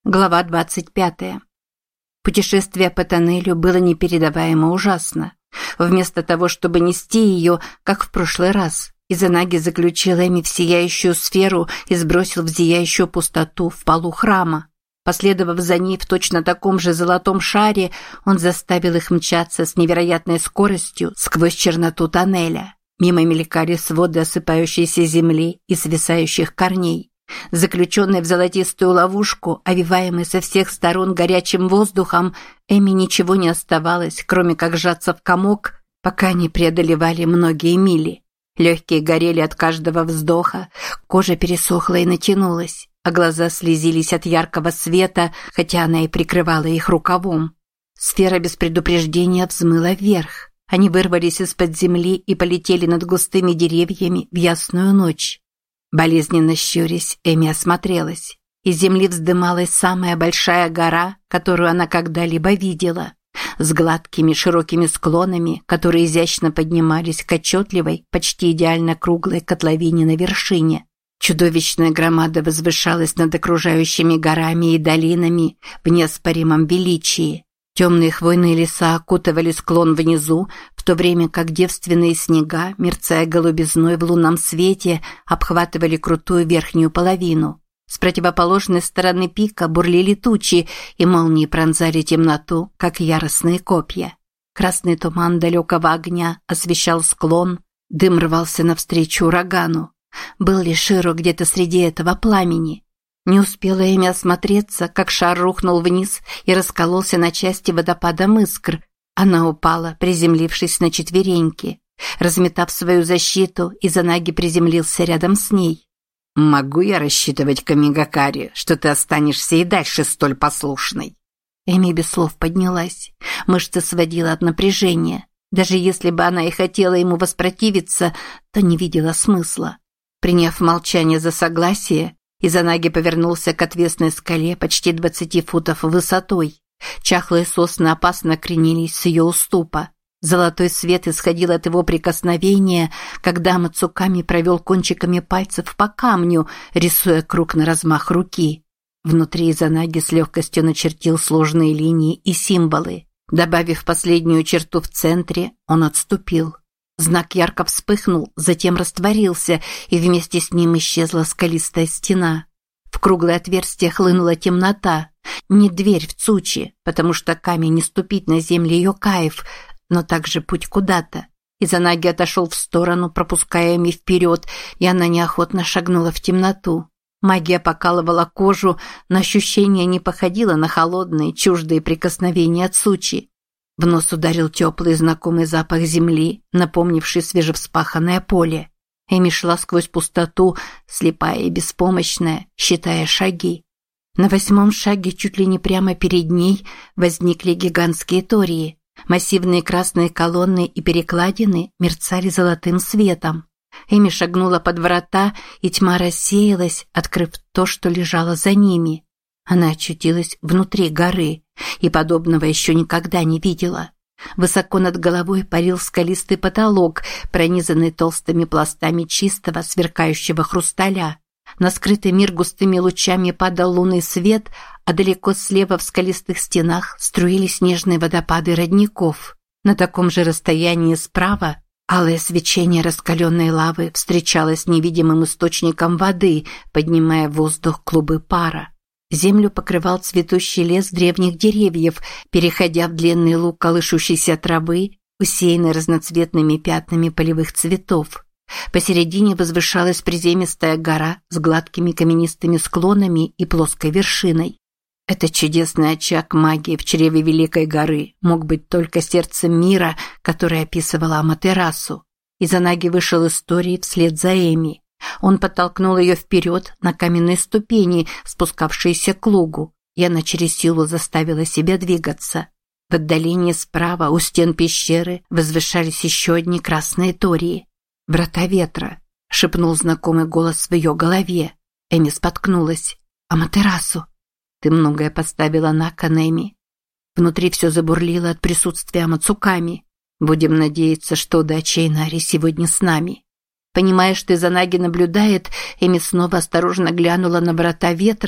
Глава 25. Путешествие по тоннелю было непередаваемо ужасно. Вместо того, чтобы нести ее, как в прошлый раз, Изанаги заключил Эми в сияющую сферу и сбросил в зияющую пустоту в полу храма. Последовав за ней в точно таком же золотом шаре, он заставил их мчаться с невероятной скоростью сквозь черноту тоннеля. Мимо мелькали своды осыпающейся земли и свисающих корней. Заключенный в золотистую ловушку, овиваемый со всех сторон горячим воздухом, Эми ничего не оставалось, кроме как сжаться в комок, пока они преодолевали многие мили. Легкие горели от каждого вздоха, кожа пересохла и натянулась, а глаза слезились от яркого света, хотя она и прикрывала их рукавом. Сфера без предупреждения взмыла вверх. Они вырвались из-под земли и полетели над густыми деревьями в ясную ночь. Болезненно щурясь, Эми осмотрелась. Из земли вздымалась самая большая гора, которую она когда-либо видела, с гладкими широкими склонами, которые изящно поднимались к отчетливой, почти идеально круглой котловине на вершине. Чудовищная громада возвышалась над окружающими горами и долинами в неоспоримом величии. Темные хвойные леса окутывали склон внизу, в то время как девственные снега, мерцая голубизной в лунном свете, обхватывали крутую верхнюю половину. С противоположной стороны пика бурлили тучи, и молнии пронзали темноту, как яростные копья. Красный туман далекого огня освещал склон, дым рвался навстречу урагану. Был ли Широ где-то среди этого пламени? Не успела Эми осмотреться, как шар рухнул вниз и раскололся на части водопадом искр. Она упала, приземлившись на четвереньки. Разметав свою защиту, Изанаги приземлился рядом с ней. «Могу я рассчитывать, Камигакари, что ты останешься и дальше столь послушной?» Эми без слов поднялась. Мышцы сводила от напряжения. Даже если бы она и хотела ему воспротивиться, то не видела смысла. Приняв молчание за согласие, Изанаги повернулся к отвесной скале почти 20 футов высотой. Чахлые сосны опасно кренились с ее уступа. Золотой свет исходил от его прикосновения, когда Мацуками провел кончиками пальцев по камню, рисуя круг на размах руки. Внутри Изанаги с легкостью начертил сложные линии и символы. Добавив последнюю черту в центре, он отступил. Знак ярко вспыхнул, затем растворился, и вместе с ним исчезла скалистая стена. В круглое отверстие хлынула темнота. Не дверь в Цучи, потому что камень не ступить на землю Йокаев, но также путь куда-то. Изанаги отошел в сторону, пропуская Эми вперед, и она неохотно шагнула в темноту. Магия покалывала кожу, но ощущение не походило на холодные, чуждые прикосновения Цучи. В нос ударил теплый знакомый запах земли, напомнивший свежевспаханное поле. Эми шла сквозь пустоту, слепая и беспомощная, считая шаги. На 8-м шаге, чуть ли не прямо перед ней, возникли гигантские тории. Массивные красные колонны и перекладины мерцали золотым светом. Эми шагнула под врата, и тьма рассеялась, открыв то, что лежало за ними. Она очутилась внутри горы и подобного еще никогда не видела. Высоко над головой парил скалистый потолок, пронизанный толстыми пластами чистого, сверкающего хрусталя. На скрытый мир густыми лучами падал лунный свет, а далеко слева в скалистых стенах струились нежные водопады родников. На таком же расстоянии справа алое свечение раскаленной лавы встречалось с невидимым источником воды, поднимая в воздух клубы пара. Землю покрывал цветущий лес древних деревьев, переходя в длинный луг колышущейся травы, усеянный разноцветными пятнами полевых цветов. Посередине возвышалась приземистая гора с гладкими каменистыми склонами и плоской вершиной. Этот чудесный очаг магии в чреве Великой горы мог быть только сердцем мира, который описывала Аматерасу. Изанаги вышел из Тории вслед за Эми. Он подтолкнул ее вперед на каменные ступени, спускавшиеся к лугу, и она через силу заставила себя двигаться. В отдалении справа у стен пещеры возвышались еще одни красные тории. «Врата ветра», — шепнул знакомый голос в ее голове. Эми споткнулась. «Аматерасу, ты многое поставила на кон, Эми». Внутри все забурлило от присутствия Мацуками. «Будем надеяться, что удача Инари сегодня с нами». Понимая, что Изанаги наблюдает, Эми снова осторожно глянула на врата ветра.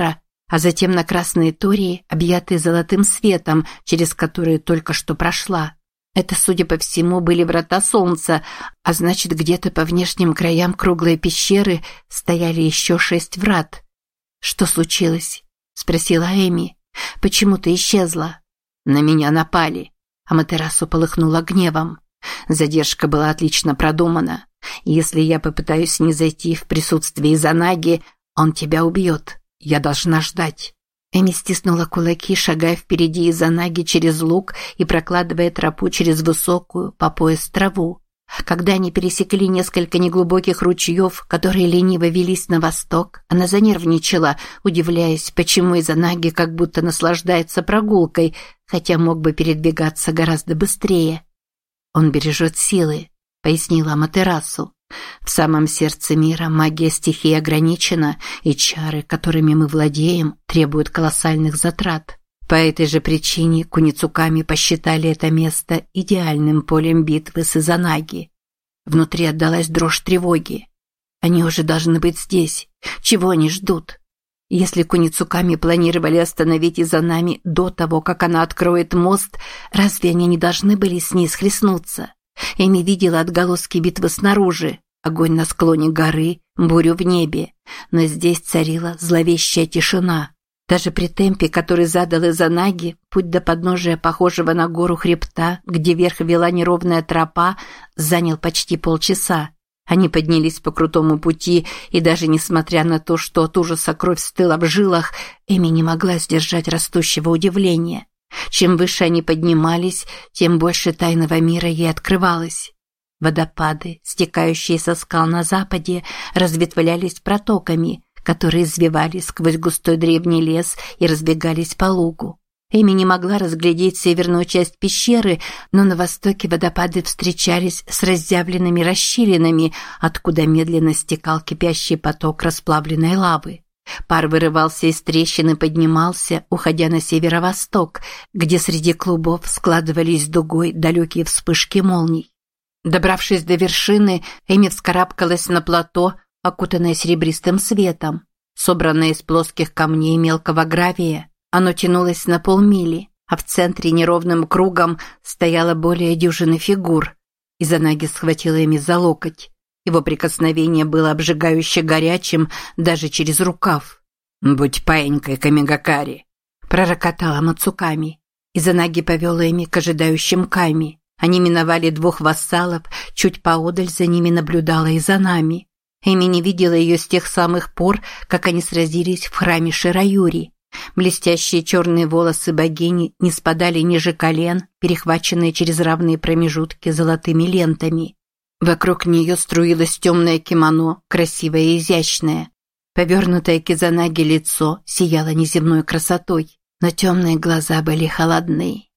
а затем на красные тории, объятые золотым светом, через которые только что прошла. Это, судя по всему, были врата солнца, а значит, где-то по внешним краям круглой пещеры стояли еще 6 врат. «Что случилось?» – спросила Эми. «Почему ты исчезла?» «На меня напали». Аматерасу полыхнула гневом. Задержка была отлично продумана. Если я попытаюсь не зайти в присутствие Изанаги, он тебя убьет. Я должна ждать. Эми стиснула кулаки, шагая впереди Изанаги через луг и прокладывая тропу через высокую, по пояс траву. Когда они пересекли несколько неглубоких ручьев, которые лениво велись на восток, она занервничала, удивляясь, почему Изанаги как будто наслаждается прогулкой, хотя мог бы передвигаться гораздо быстрее. «Он бережет силы», — пояснила Аматерасу. «В самом сердце мира магия стихии ограничена, и чары, которыми мы владеем, требуют колоссальных затрат. По этой же причине куницуками посчитали это место идеальным полем битвы с Изанаги». Внутри отдалась дрожь тревоги. «Они уже должны быть здесь. Чего они ждут?» Если куницуками планировали остановить Изанами до того, как она откроет мост, разве они не должны были с ней схлестнуться? Эми видела отголоски битвы снаружи, огонь на склоне горы, бурю в небе, но здесь царила зловещая тишина. Даже при темпе, который задал Изанаги, путь до подножия похожего на гору хребта, где вверх вела неровная тропа, занял почти полчаса. Они поднялись по крутому пути, и даже несмотря на то, что от ужаса кровь стыла в жилах, Эми не могла сдержать растущего удивления. Чем выше они поднимались, тем больше тайного мира ей открывалось. Водопады, стекающие со скал на западе, разветвлялись протоками, которые извивались сквозь густой древний лес и разбегались по лугу. Эми не могла разглядеть северную часть пещеры, но на востоке водопады встречались с разъявленными расщелинами, откуда медленно стекал кипящий поток расплавленной лавы. Пар вырывался из трещин и поднимался, уходя на северо-восток, где среди клубов складывались дугой далекие вспышки молний. Добравшись до вершины, Эми вскарабкалась на плато, окутанное серебристым светом, собранное из плоских камней мелкого гравия. Оно тянулось на полмили, а в центре неровным кругом стояло более дюжины фигур. Изанаги схватила Эми за локоть. Его прикосновение было обжигающе горячим даже через рукав. «Будь паинькой, Камигакари!» – пророкотала Мацуками. Изанаги повела Эми к ожидающим Ками. Они миновали 2 вассалов, чуть поодаль за ними наблюдала Изанами. Эми не видела ее с тех самых пор, как они сразились в храме Шираюри. Блестящие черные волосы богини не спадали ниже колен, перехваченные через равные промежутки золотыми лентами. Вокруг нее струилось темное кимоно, красивое и изящное. Повернутое к Изанаги лицо сияло неземной красотой, но темные глаза были холодны,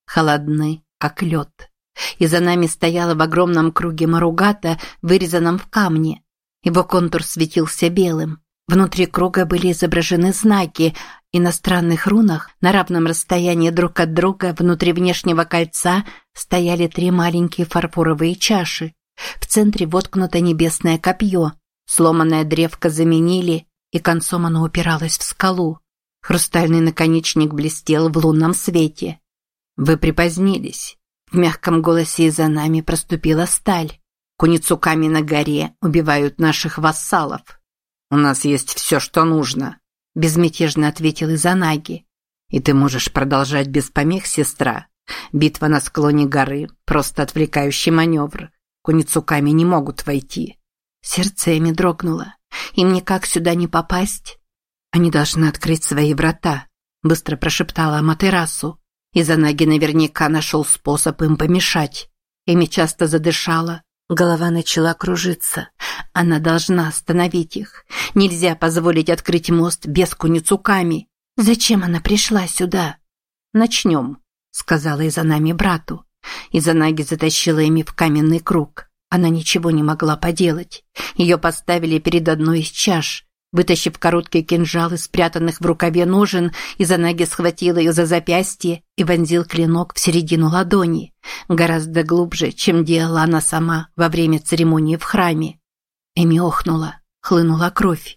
как лед. Изанами стояла в огромном круге маругата, вырезанном в камне. Его контур светился белым. Внутри круга были изображены знаки, и на странных рунах, на равном расстоянии друг от друга, внутри внешнего кольца, стояли 3 маленькие фарфоровые чаши. В центре воткнуто небесное копье. Сломанное древко заменили, и концом оно упиралось в скалу. Хрустальный наконечник блестел в лунном свете. «Вы припозднились». В мягком голосе Изанами проступила сталь. «Куницуками на горе убивают наших вассалов». «У нас есть все, что нужно», – безмятежно ответил Изанаги. «И ты можешь продолжать без помех, сестра. Битва на склоне горы – просто отвлекающий маневр. Куницуками не могут войти». Сердце Эми дрогнуло. «Им никак сюда не попасть?» «Они должны открыть свои врата», – быстро прошептала Аматерасу. Изанаги наверняка нашел способ им помешать. Эми часто задышала. Голова начала кружиться. Она должна остановить их. Нельзя позволить открыть мост без Куницуками. Зачем она пришла сюда? «Начнем», — сказала Изанами брату. Изанаги затащила Эми в каменный круг. Она ничего не могла поделать. Ее поставили перед одной из чаш. Вытащив короткий кинжал из спрятанных в рукаве ножен, Изанаги схватил ее за запястье и вонзил клинок в середину ладони, гораздо глубже, чем делала она сама во время церемонии в храме. Эми охнула, хлынула кровь.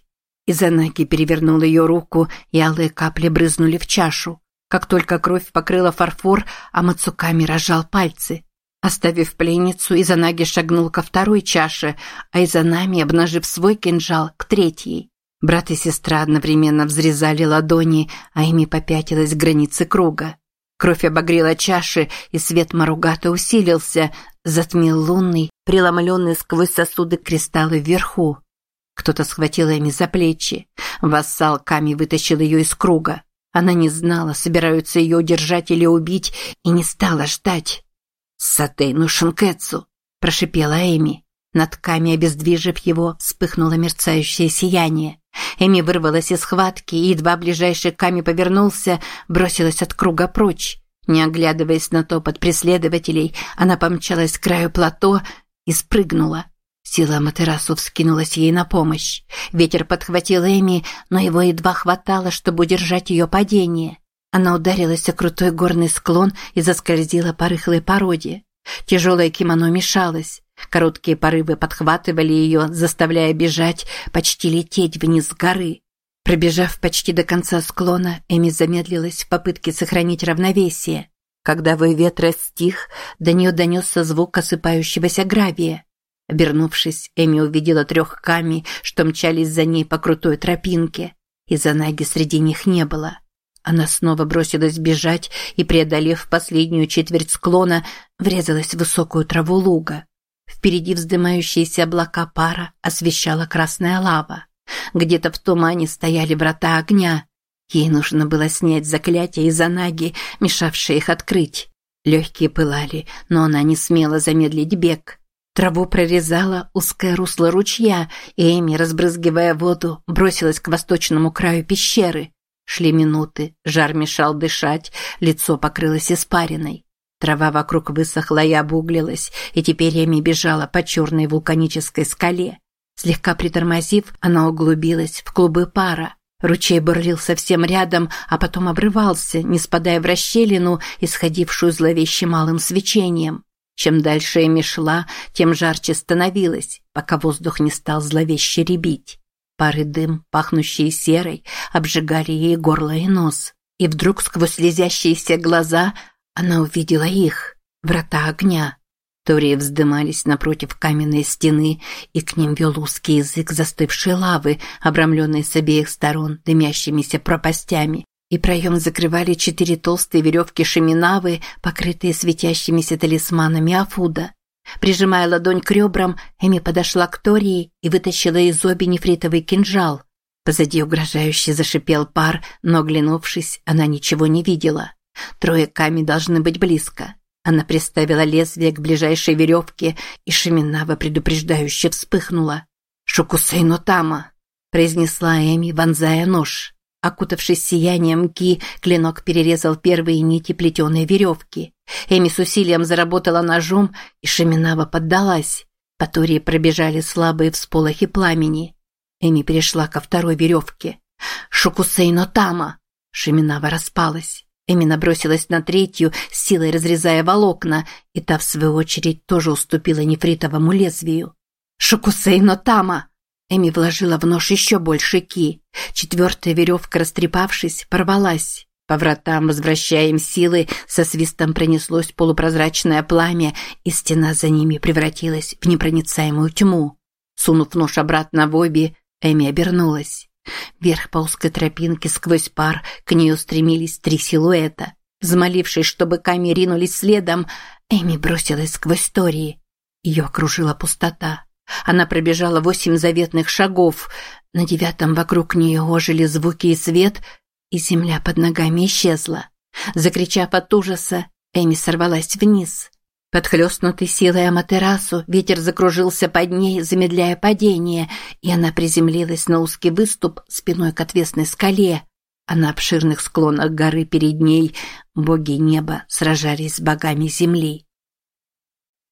Изанаги перевернул ее руку, и алые капли брызнули в чашу. Как только кровь покрыла фарфор, Амацуками разжал пальцы. Оставив пленницу, Изанаги шагнул ко второй чаше, а Изанами, обнажив свой кинжал, к третьей. Брат и сестра одновременно взрезали ладони, а Эми попятилась к границе круга. Кровь обогрела чаши, и свет Маругата усилился, затмил лунный, преломленный сквозь сосуды кристаллы вверху. Кто-то схватил Эми за плечи. Вассал Ками вытащил ее из круга. Она не знала, собираются ее удержать или убить, и не стала ждать. «Сатейну Шинкетсу!» – прошипела Эми. Над Ками, обездвижив его, вспыхнуло мерцающее сияние. Эми вырвалась из схватки, и едва ближайший Ками повернулся, бросилась от круга прочь. Не оглядываясь на топот преследователей, она помчалась к краю плато и спрыгнула. Сила Аматерасу вскинулась ей на помощь. Ветер подхватил Эми, но его едва хватало, чтобы удержать ее падение. Она ударилась о крутой горный склон и заскользила по рыхлой породе. Тяжелое кимоно мешалось. Короткие порывы подхватывали ее, заставляя бежать, почти лететь вниз с горы. Пробежав почти до конца склона, Эми замедлилась в попытке сохранить равновесие. Когда вой ветра стих, до нее донесся звук осыпающегося гравия. Обернувшись, Эми увидела 3 Ками, что мчались за ней по крутой тропинке. Изанаги среди них не было. Она снова бросилась бежать и, преодолев последнюю четверть склона, врезалась в высокую траву луга. Впереди вздымающиеся облака пара освещала красная лава. Где-то в тумане стояли врата огня. Ей нужно было снять заклятие Изанаги, мешавшее их открыть. Легкие пылали, но она не смела замедлить бег. Траву прорезала узкое русло ручья, и Эми, разбрызгивая воду, бросилась к восточному краю пещеры. Шли минуты, жар мешал дышать, лицо покрылось испариной. Трава вокруг высохла и обуглилась, и теперь Эми бежала по черной вулканической скале. Слегка притормозив, она углубилась в клубы пара. Ручей бурлил совсем рядом, а потом обрывался, не спадая в расщелину, исходившую зловещим малым свечением. Чем дальше Эми шла, тем жарче становилось, пока воздух не стал зловеще рябить. Пар и дым, пахнущие серой, обжигали ей горло и нос. И вдруг сквозь слезящиеся глаза она увидела их, врата огня. Тории вздымались напротив каменной стены, и к ним вел узкий язык застывшей лавы, обрамленной с обеих сторон дымящимися пропастями, и проем закрывали 4 толстые веревки шеминавы, покрытые светящимися талисманами Афуда. Прижимая ладонь к ребрам, Эми подошла к Тории и вытащила из оби нефритовый кинжал. Позади угрожающе зашипел пар, но, оглянувшись, она ничего не видела. 3 Ками должны быть близко. Она приставила лезвие к ближайшей веревке, и шеминава предупреждающе вспыхнула. «Шукусей но тама!» – произнесла Эми, вонзая нож. Окутавшись сиянием ки, клинок перерезал первые нити плетеной веревки. Эми с усилием заработала ножом, и шеминава поддалась. По Тории пробежали слабые всполохи пламени. Эми перешла ко 2 веревке. «Шукусей но тама!» Шеминава распалась. Эми набросилась на 3, с силой разрезая волокна, и та, в свою очередь, тоже уступила нефритовому лезвию. «Шукусей но тама!» Эми вложила в нож еще больше ки. 4 веревка, растрепавшись, порвалась. По вратам, возвращая им силы, со свистом пронеслось полупрозрачное пламя, и стена за ними превратилась в непроницаемую тьму. Сунув нож обратно в обе, Эми обернулась. Вверх по узкой тропинке сквозь пар к ней устремились 3 силуэта. Взмолившись, чтобы Ками ринулись следом, Эми бросилась сквозь Тории. Ее окружила пустота. Она пробежала 8 заветных шагов. На 9 вокруг нее ожили звуки и свет, и земля под ногами исчезла. Закричав от ужаса, Эми сорвалась вниз. Подхлёстнутый силой Аматерасу, ветер закружился под ней, замедляя падение, и она приземлилась на узкий выступ спиной к отвесной скале, а на обширных склонах горы перед ней боги неба сражались с богами земли.